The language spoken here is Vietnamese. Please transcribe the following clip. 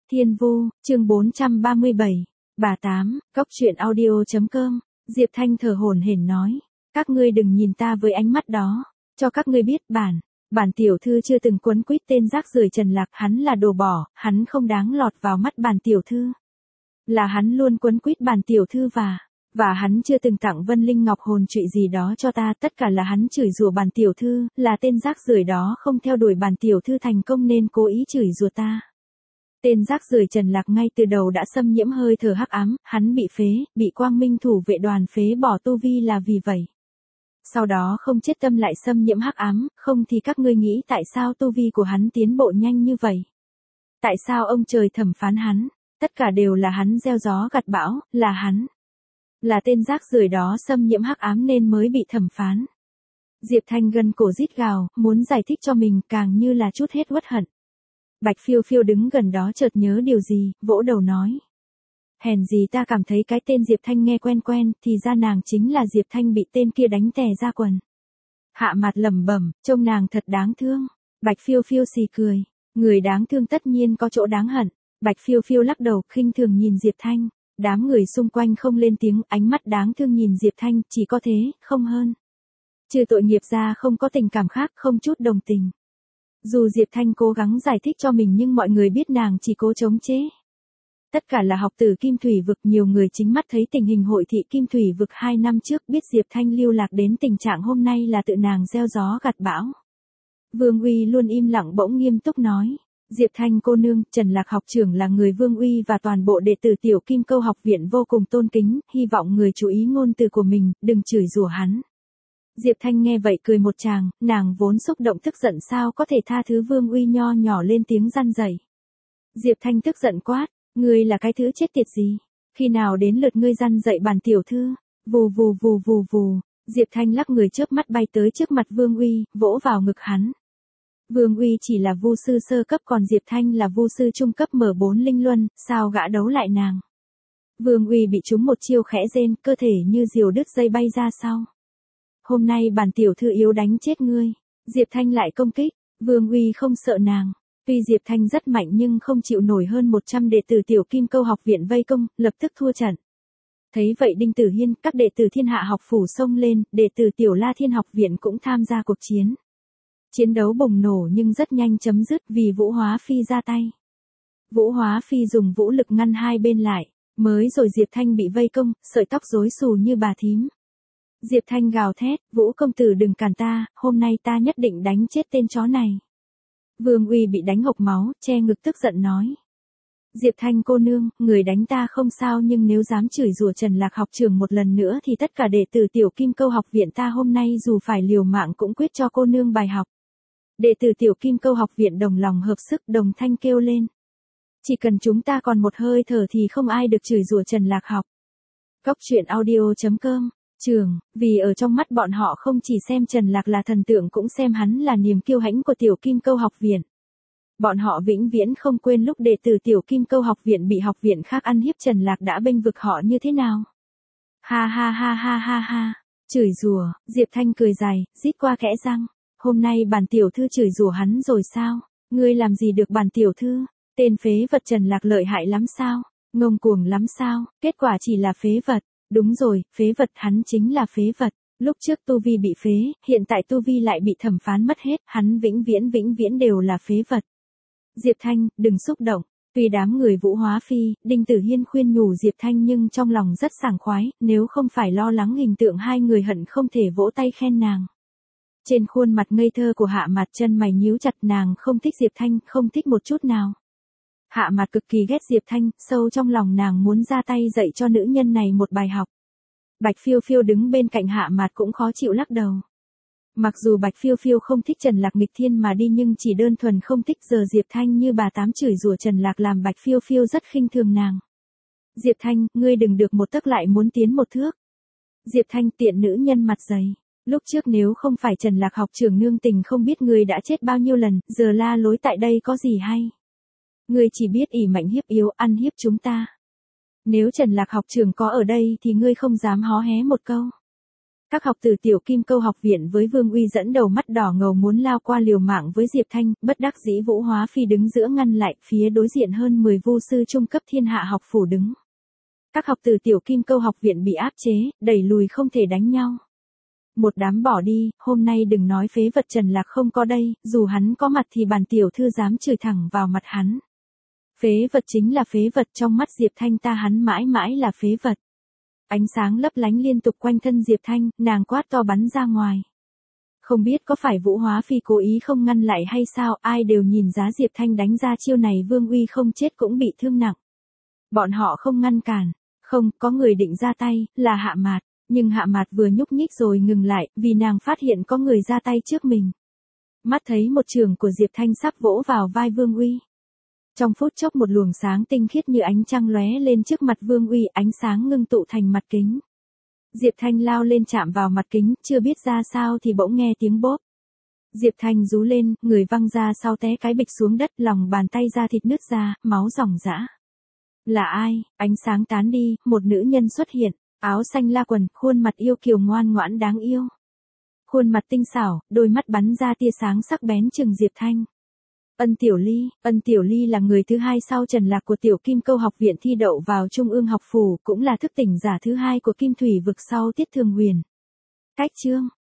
Thiên Vu, chương 437, bà Tám, cóc truyện audio.com, Diệp Thanh thở hổn hển nói, các ngươi đừng nhìn ta với ánh mắt đó, cho các ngươi biết bản tiểu thư chưa từng quấn quýt tên rác rưởi Trần Lạc, hắn là đồ bỏ, hắn không đáng lọt vào mắt bản tiểu thư. Là hắn luôn quấn quýt bản tiểu thư và hắn chưa từng tặng Vân Linh Ngọc hồn trụy gì đó cho ta, tất cả là hắn chửi rủa bản tiểu thư, là tên rác rưởi đó không theo đuổi bản tiểu thư thành công nên cố ý chửi rủa ta. Tên rác rưởi Trần Lạc ngay từ đầu đã xâm nhiễm hơi thở hắc ám, hắn bị phế, bị Quang Minh thủ vệ đoàn phế bỏ tu vi là vì vậy. Sau đó không chết tâm lại xâm nhiễm hắc ám, không thì các ngươi nghĩ tại sao tu vi của hắn tiến bộ nhanh như vậy? Tại sao ông trời thẩm phán hắn? Tất cả đều là hắn gieo gió gặt bão, là hắn. Là tên rác rưởi đó xâm nhiễm hắc ám nên mới bị thẩm phán. Diệp Thanh gân cổ rít gào, muốn giải thích cho mình càng như là chút hết uất hận. Bạch Phiêu Phiêu đứng gần đó chợt nhớ điều gì, vỗ đầu nói. Hèn gì ta cảm thấy cái tên Diệp Thanh nghe quen quen, thì ra nàng chính là Diệp Thanh bị tên kia đánh tè ra quần. Hạ Mạt lẩm bẩm, trông nàng thật đáng thương. Bạch Phiêu Phiêu xì cười, người đáng thương tất nhiên có chỗ đáng hận. Bạch Phiêu Phiêu lắc đầu, khinh thường nhìn Diệp Thanh. Đám người xung quanh không lên tiếng, ánh mắt đáng thương nhìn Diệp Thanh, chỉ có thế, không hơn. Trừ tội nghiệp ra không có tình cảm khác, không chút đồng tình. Dù Diệp Thanh cố gắng giải thích cho mình nhưng mọi người biết nàng chỉ cố chống chế. Tất cả là học tử Kim Thủy Vực, nhiều người chính mắt thấy tình hình hội thị Kim Thủy Vực 2 năm trước, biết Diệp Thanh lưu lạc đến tình trạng hôm nay là tự nàng gieo gió gặt bão. Vương Uy luôn im lặng bỗng nghiêm túc nói. Diệp Thanh cô nương, Trần Lạc học trưởng là người Vương Uy và toàn bộ đệ tử Tiểu Kim Câu học viện vô cùng tôn kính, hy vọng người chú ý ngôn từ của mình, đừng chửi rủa hắn. Diệp Thanh nghe vậy cười một tràng, nàng vốn xúc động tức giận sao có thể tha thứ Vương Uy nho nhỏ lên tiếng răn dậy. Diệp Thanh tức giận quát, ngươi là cái thứ chết tiệt gì? Khi nào đến lượt ngươi răn dậy bản tiểu thư? Vù vù vù vù vù, Diệp Thanh lắc người chớp mắt bay tới trước mặt Vương Uy, vỗ vào ngực hắn. Vương Uy chỉ là vu sư sơ cấp còn Diệp Thanh là vu sư trung cấp M4 linh luân, sao gã đấu lại nàng? Vương Uy bị trúng một chiêu khẽ rên, cơ thể như diều đứt dây bay ra sau. Hôm nay bản tiểu thư yếu đánh chết ngươi. Diệp Thanh lại công kích, Vương Uy không sợ nàng. Tuy Diệp Thanh rất mạnh nhưng không chịu nổi hơn 100 đệ tử Tiểu Kim Câu học viện vây công, lập tức thua trận. Thấy vậy Đinh Tử Hiên, các đệ tử Thiên Hạ học phủ xông lên, đệ tử Tiểu La Thiên học viện cũng tham gia cuộc chiến. Chiến đấu bùng nổ nhưng rất nhanh chấm dứt vì Vũ Hóa Phi ra tay. Vũ Hóa Phi dùng vũ lực ngăn hai bên lại, mới rồi Diệp Thanh bị vây công, sợi tóc rối xù như bà thím. Diệp Thanh gào thét, Vũ công tử đừng cản ta, hôm nay ta nhất định đánh chết tên chó này. Vương Uy bị đánh hộc máu, che ngực tức giận nói. Diệp Thanh cô nương, người đánh ta không sao nhưng nếu dám chửi rủa Trần Lạc học trưởng một lần nữa thì tất cả đệ tử Tiểu Kim Câu học viện ta hôm nay dù phải liều mạng cũng quyết cho cô nương bài học. Đệ tử Tiểu Kim Câu học viện đồng lòng hợp sức đồng thanh kêu lên. Chỉ cần chúng ta còn một hơi thở thì không ai được chửi rủa Trần Lạc học. Cóc truyện audio.com, trường, vì ở trong mắt bọn họ không chỉ xem Trần Lạc là thần tượng cũng xem hắn là niềm kiêu hãnh của Tiểu Kim Câu học viện. Bọn họ vĩnh viễn không quên lúc đệ tử Tiểu Kim Câu học viện bị học viện khác ăn hiếp Trần Lạc đã bênh vực họ như thế nào. Ha ha ha ha ha ha, chửi rủa, Diệp Thanh cười dài, rít qua kẽ răng. Hôm nay bản tiểu thư chửi rủa hắn rồi sao? Ngươi làm gì được bản tiểu thư? Tên phế vật Trần Lạc lợi hại lắm sao? Ngông cuồng lắm sao? Kết quả chỉ là phế vật. Đúng rồi, phế vật, hắn chính là phế vật. Lúc trước tu vi bị phế, hiện tại tu vi lại bị thẩm phán mất hết, hắn vĩnh viễn đều là phế vật. Diệp Thanh, đừng xúc động. Tuy đám người Vũ Hóa Phi, Đinh Tử Hiên khuyên nhủ Diệp Thanh nhưng trong lòng rất sảng khoái, nếu không phải lo lắng hình tượng hai người hận không thể vỗ tay khen nàng. Trên khuôn mặt ngây thơ của Hạ Mạt chân mày nhíu chặt, nàng không thích Diệp Thanh, không thích một chút nào. Hạ Mạt cực kỳ ghét Diệp Thanh, sâu trong lòng nàng muốn ra tay dạy cho nữ nhân này một bài học. Bạch Phiêu Phiêu đứng bên cạnh Hạ Mạt cũng khó chịu lắc đầu. Mặc dù Bạch Phiêu Phiêu không thích Trần Lạc nghịch thiên mà đi nhưng chỉ đơn thuần không thích giờ Diệp Thanh như bà Tám chửi rủa Trần Lạc làm Bạch Phiêu Phiêu rất khinh thường nàng. Diệp Thanh, ngươi đừng được một tấc lại muốn tiến một thước. Diệp Thanh tiện nữ nhân mặt dày. Lúc trước nếu không phải Trần Lạc học trưởng nương tình không biết ngươi đã chết bao nhiêu lần, giờ la lối tại đây có gì hay. Ngươi chỉ biết ỷ mạnh hiếp yếu, ăn hiếp chúng ta. Nếu Trần Lạc học trưởng có ở đây thì ngươi không dám hó hé một câu. Các học tử Tiểu Kim Câu học viện với Vương Uy dẫn đầu mắt đỏ ngầu muốn lao qua liều mạng với Diệp Thanh, bất đắc dĩ Vũ Hóa Phi đứng giữa ngăn lại, phía đối diện hơn 10 vu sư trung cấp thiên hạ học phủ đứng. Các học tử Tiểu Kim Câu học viện bị áp chế, đẩy lùi không thể đánh nhau. Một đám bỏ đi, hôm nay đừng nói phế vật Trần Lạc không có đây, dù hắn có mặt thì bản tiểu thư dám chửi thẳng vào mặt hắn. Phế vật chính là phế vật, trong mắt Diệp Thanh ta hắn mãi mãi là phế vật. Ánh sáng lấp lánh liên tục quanh thân Diệp Thanh, nàng quát to bắn ra ngoài. Không biết có phải Vũ Hóa Phi cố ý không ngăn lại hay sao, ai đều nhìn giá Diệp Thanh đánh ra chiêu này Vương Uy không chết cũng bị thương nặng. Bọn họ không ngăn cản, không, có người định ra tay, là Hạ Mạt, nhưng Hạ Mạt vừa nhúc nhích rồi ngừng lại, vì nàng phát hiện có người ra tay trước mình. Mắt thấy một trường của Diệp Thanh sắp vỗ vào vai Vương Uy. Trong phút chốc một luồng sáng tinh khiết như ánh trăng lóe lên trước mặt Vương Uy, ánh sáng ngưng tụ thành mặt kính. Diệp Thanh lao lên chạm vào mặt kính, chưa biết ra sao thì bỗng nghe tiếng bóp. Diệp Thanh rú lên, người văng ra sau té cái bịch xuống đất, lòng bàn tay da thịt nứt ra, máu ròng rã. Là ai? Ánh sáng tán đi, một nữ nhân xuất hiện, áo xanh la quần, khuôn mặt yêu kiều ngoan ngoãn đáng yêu. Khuôn mặt tinh xảo, đôi mắt bắn ra tia sáng sắc bén chừng Diệp Thanh. Ân Tiểu Ly là người thứ hai sau Trần Lạc của Tiểu Kim Câu học viện thi đậu vào Trung ương học phủ, cũng là thức tỉnh giả thứ hai của Kim Thủy vực sau Tiết Thường Huyền. Cách chương